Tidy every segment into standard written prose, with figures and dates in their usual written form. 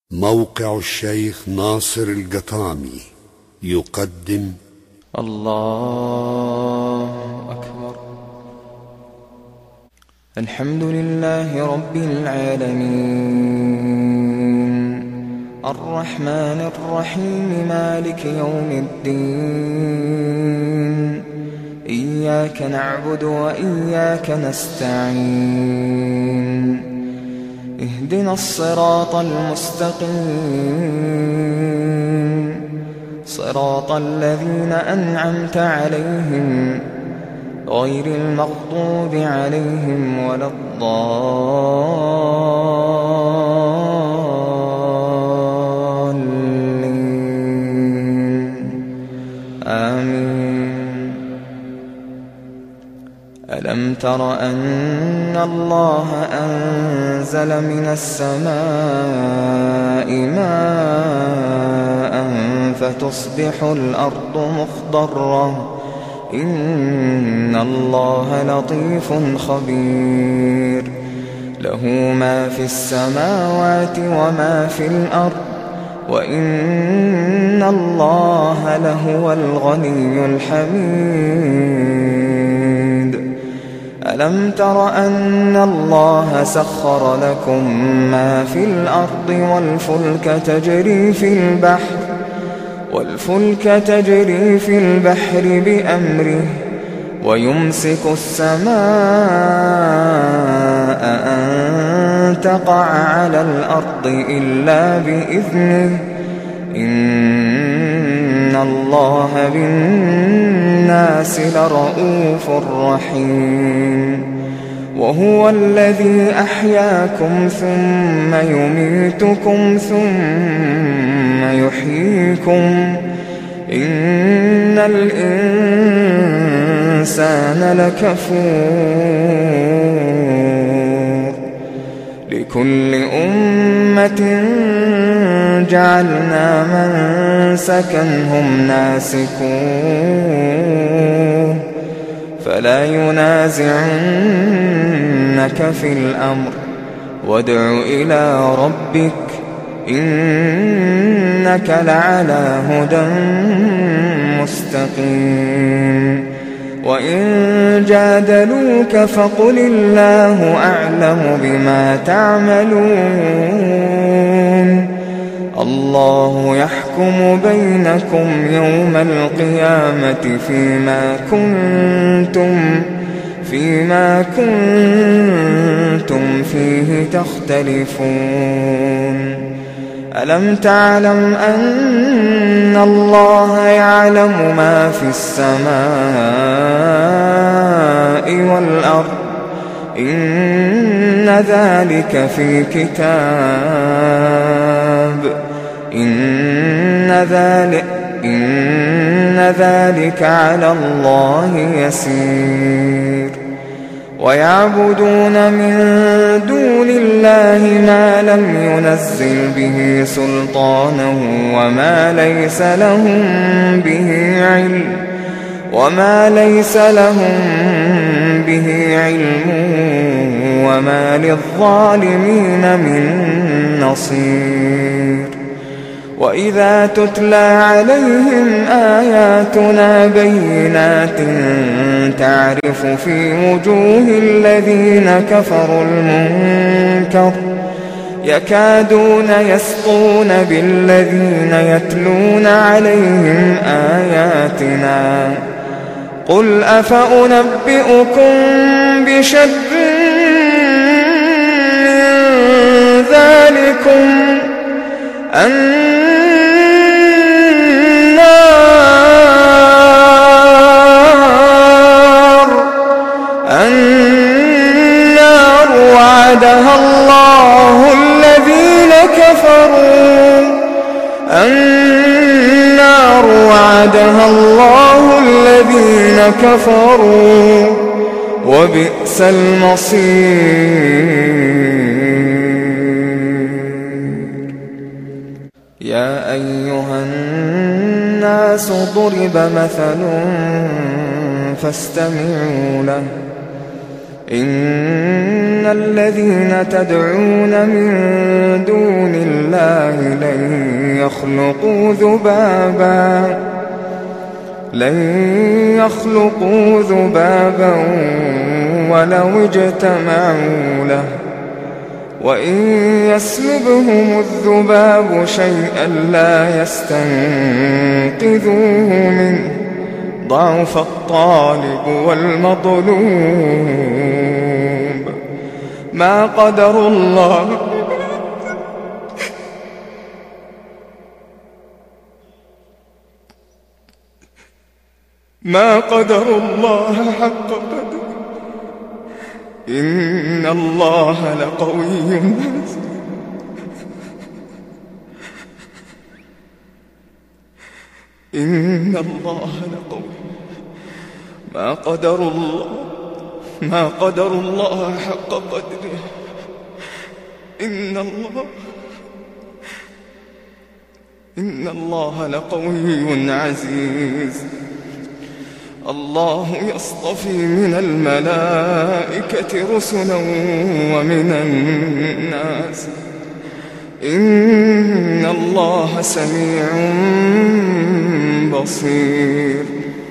موقع الشيخ ناصر القطامي يقدم الله أكبر. الحمد لله رب العالمين، الرحمن الرحيم، مالك يوم الدين. إياك نعبد وإياك نستعين. اهدنا الصراط المستقيم، صراط الذين أنعمت عليهم غير المغضوب عليهم ولا الضالين. آمين. ألم تر أن الله أنزل من السماء ماء فتصبح الأرض مخضرة؟ إن الله لطيف خبير. له ما في السماوات وما في الأرض، وإن الله لهو الغني الحميد. ألم تر أن الله سخر لكم ما في الأرض والفلك تجري في البحر بأمره، ويمسك السماء أن تقع على الأرض إلا بإذنه. إن الله بالناس لرءوف رحيم. وهو الذي أحياكم ثم يميتكم ثم يحييكم. إن الإنسان لكفور. لكل أمة جعلنا منسكا هم ناسكوه، فلا ينازعنك في الأمر، وادع إلى ربك إنك لعلى هدى مستقيم. وإن جادلوك فقل الله أعلم بما تعملون. الله يحكم بينكم يوم القيامة فيما كنتم فيه تختلفون. ألم تعلم أن الله يعلم ما في السماء والأرض؟ إن ذلك في كتاب. إن ذلك على الله يسير. ويعبدون من دون الله ما لم ينزل به سلطانه وما ليس لهم به علم، وما للظالمين من نصير. وإذا تتلى عليهم آياتنا بينات تعرف في وجوه الذين كفروا المنكر، يكادون يسطون بالذين يتلون عليهم آياتنا. قل أفأنبئكم بشر من ذلكم النار وعدها الله الذين كفروا، وبئس المصير. يا أيها الناس ضرب مثل فاستمعوا له. إن الذين تدعون من دون الله لن يخلقوا ذبابا ولو اجتمعوا له وإن يسلبهم الذباب شيئا لا يستنقذوه منه ضعف الطالب والمطلوب ما قدر الله حق قدره إن الله لقوي عزيز إن الله لقوي ما قدر الله حق قدره إن الله لقوي عزيز الله يصطفي من الملائكة رسلا ومن الناس إن الله سميع بصير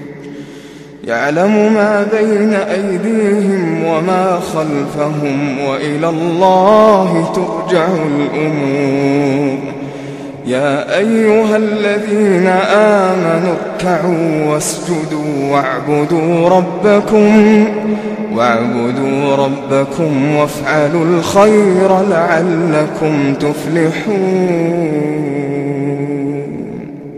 يعلم ما بين أيديهم وما خلفهم وإلى الله ترجع الأمور يا أيها الذين آمنوا اركعوا واسجدوا واعبدوا ربكم وافعلوا الخير لعلكم تفلحون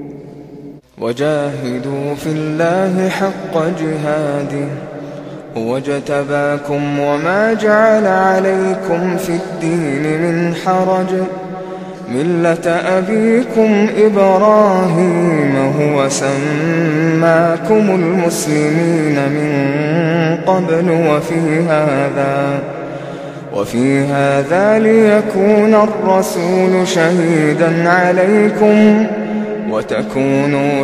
وجاهدوا في الله حق جهاده هو اجتباكم وما جعل عليكم في الدين من حرج ملة أبيكم إبراهيم هو سماكم المسلمين من قبل وفي هذا ليكون الرسول شهيدا عليكم وتكونوا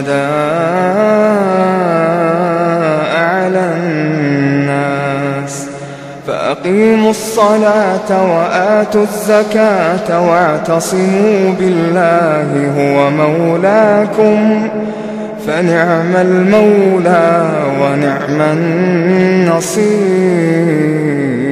شهداء على الناس فأقيموا الصلاة وآتوا الزكاة واعتصموا بالله هو مولاكم فنعم المولى ونعم النصير